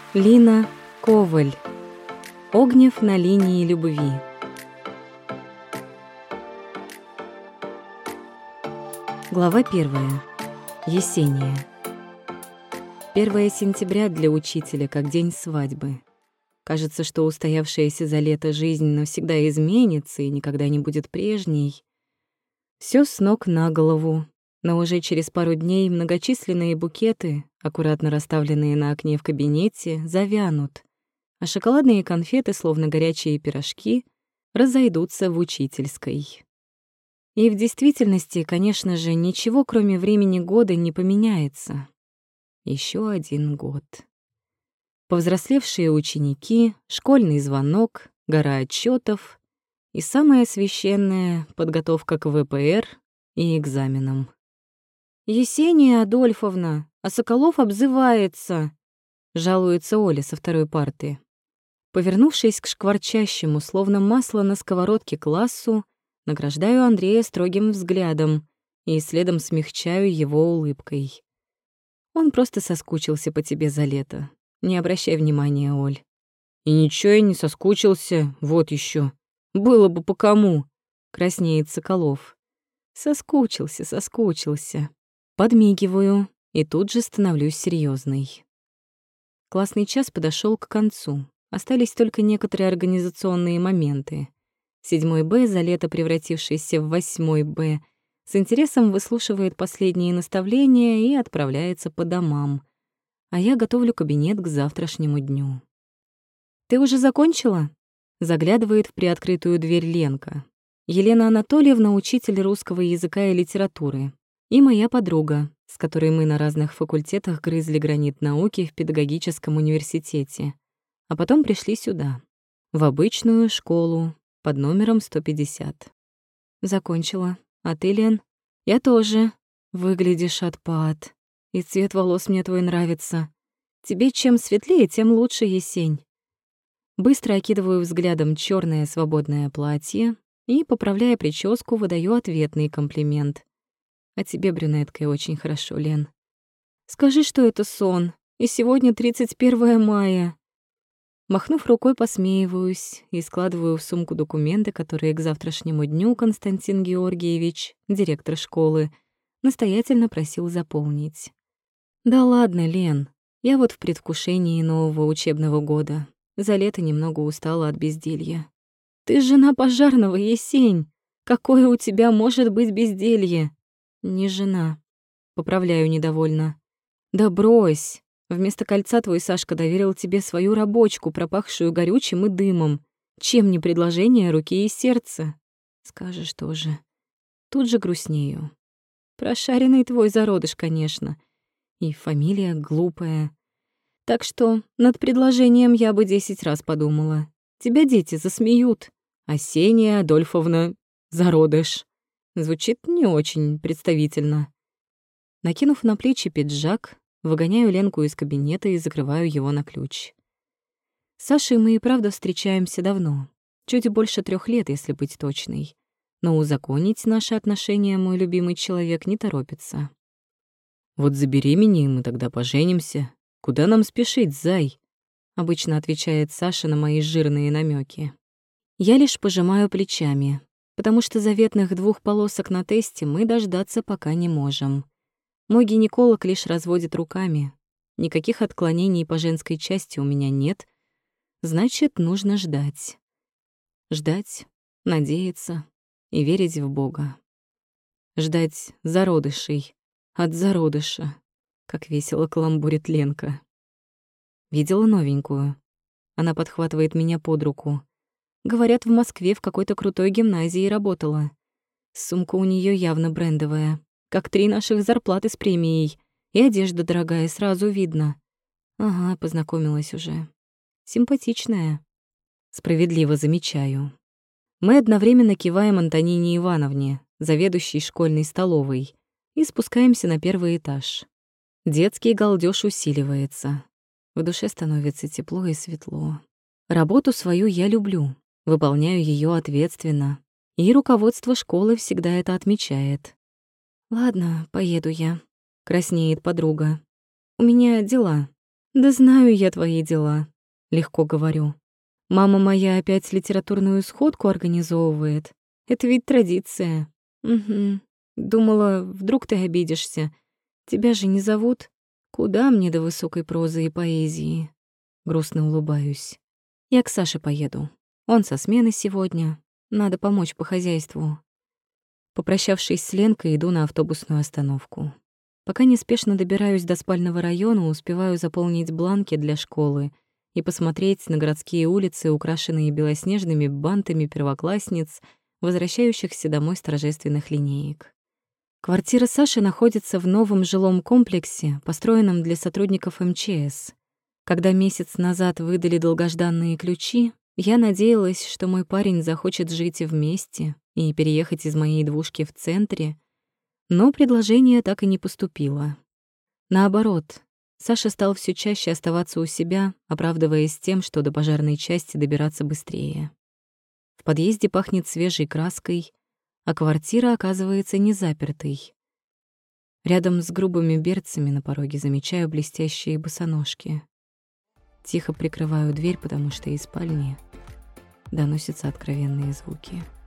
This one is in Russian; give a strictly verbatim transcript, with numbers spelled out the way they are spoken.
Лина Коваль. Огнев на линии любви. Глава первая. Есения. первое сентября для учителя как день свадьбы. Кажется, что устоявшаяся за лето жизнь навсегда изменится и никогда не будет прежней. Всё с ног на голову, но уже через пару дней многочисленные букеты, аккуратно расставленные на окне в кабинете, завянут, а шоколадные конфеты, словно горячие пирожки, разойдутся в учительской. И в действительности, конечно же, ничего, кроме времени года, не поменяется. Ещё один год. Повзрослевшие ученики, школьный звонок, гора отчётов и самое священное — подготовка к вэ пэ эр и экзаменам. «Есения Адольфовна, а Соколов обзывается», — жалуется Оля со второй парты. Повернувшись к шкварчащему, словно масло на сковородке, классу, награждаю Андрея строгим взглядом и следом смягчаю его улыбкой. «Он просто соскучился по тебе за лето. Не обращай внимания, Оль». «И ничего я не соскучился, вот ещё. Было бы по кому», — краснеет Соколов. «Соскучился, соскучился». Подмигиваю и тут же становлюсь серьёзной. Классный час подошёл к концу. Остались только некоторые организационные моменты. Седьмой Б, за лето превратившийся в восьмой Б, с интересом выслушивает последние наставления и отправляется по домам. А я готовлю кабинет к завтрашнему дню. «Ты уже закончила?» — заглядывает в приоткрытую дверь Ленка. Елена Анатольевна — учитель русского языка и литературы. И моя подруга, с которой мы на разных факультетах грызли гранит науки в педагогическом университете. А потом пришли сюда, в обычную школу под номером сто пятьдесят. «Закончила. А ты, Лен?» «Я тоже. Выглядишь отпад. И цвет волос мне твой нравится. Тебе чем светлее, тем лучше, Есень». Быстро окидываю взглядом чёрное свободное платье и, поправляя прическу, выдаю ответный комплимент. «А тебе, брюнеткой, очень хорошо, Лен». «Скажи, что это сон, и сегодня тридцать первое мая». Махнув рукой, посмеиваюсь и складываю в сумку документы, которые к завтрашнему дню Константин Георгиевич, директор школы, настоятельно просил заполнить. «Да ладно, Лен, я вот в предвкушении нового учебного года. За лето немного устала от безделья». «Ты жена пожарного, Есень! Какое у тебя может быть безделье?» «Не жена», — поправляю недовольно. «Да брось! Вместо кольца твой Сашка доверил тебе свою рабочку, пропахшую горючим и дымом. Чем не предложение руки и сердца?» «Скажешь тоже». Тут же грустнею. Прошаренный твой зародыш, конечно. И фамилия глупая. Так что над предложением я бы десять раз подумала. Тебя дети засмеют. Есения Адольфовна — зародыш. Звучит не очень представительно. Накинув на плечи пиджак, выгоняю Ленку из кабинета и закрываю его на ключ. С Сашей мы и правда встречаемся давно. Чуть больше трех лет, если быть точной. Но узаконить наши отношения мой любимый человек не торопится. «Вот забеременеем, мы тогда поженимся. Куда нам спешить, зай?» — обычно отвечает Саша на мои жирные намеки. Я лишь пожимаю плечами, потому что заветных двух полосок на тесте мы дождаться пока не можем. Мой гинеколог лишь разводит руками. Никаких отклонений по женской части у меня нет. Значит, нужно ждать. Ждать, надеяться и верить в Бога. Ждать зародышей от зародыша, как весело каламбурит Ленка. Видела новенькую. Она подхватывает меня под руку. Говорят, в Москве в какой-то крутой гимназии работала. Сумка у нее явно брендовая, как три наших зарплаты с премией, и одежда дорогая, сразу видно. Ага, познакомилась уже. Симпатичная. Справедливо замечаю. Мы одновременно киваем Антонине Ивановне, заведующей школьной столовой, и спускаемся на первый этаж. Детский галдёж усиливается. В душе становится тепло и светло. Работу свою я люблю, выполняю её ответственно, и руководство школы всегда это отмечает. «Ладно, поеду я», — краснеет подруга. «У меня дела. Да знаю я твои дела, легко говорю. Мама моя опять литературную сходку организовывает. Это ведь традиция. Угу. Думала, вдруг ты обидишься. Тебя же не зовут. Куда мне до высокой прозы и поэзии? Грустно улыбаюсь. Я к Саше поеду. Он со смены сегодня. Надо помочь по хозяйству. Попрощавшись с Ленкой, иду на автобусную остановку. Пока неспешно добираюсь до спального района, успеваю заполнить бланки для школы и посмотреть на городские улицы, украшенные белоснежными бантами первоклассниц, возвращающихся домой с торжественных линеек. Квартира Саши находится в новом жилом комплексе, построенном для сотрудников эм че эс. Когда месяц назад выдали долгожданные ключи, я надеялась, что мой парень захочет жить вместе и переехать из моей двушки в центре, но предложение так и не поступило. Наоборот, Саша стал все чаще оставаться у себя, оправдываясь тем, что до пожарной части добираться быстрее. В подъезде пахнет свежей краской, а квартира оказывается не запертой. Рядом с грубыми берцами на пороге замечаю блестящие босоножки. Тихо прикрываю дверь, потому что из спальни доносятся откровенные звуки.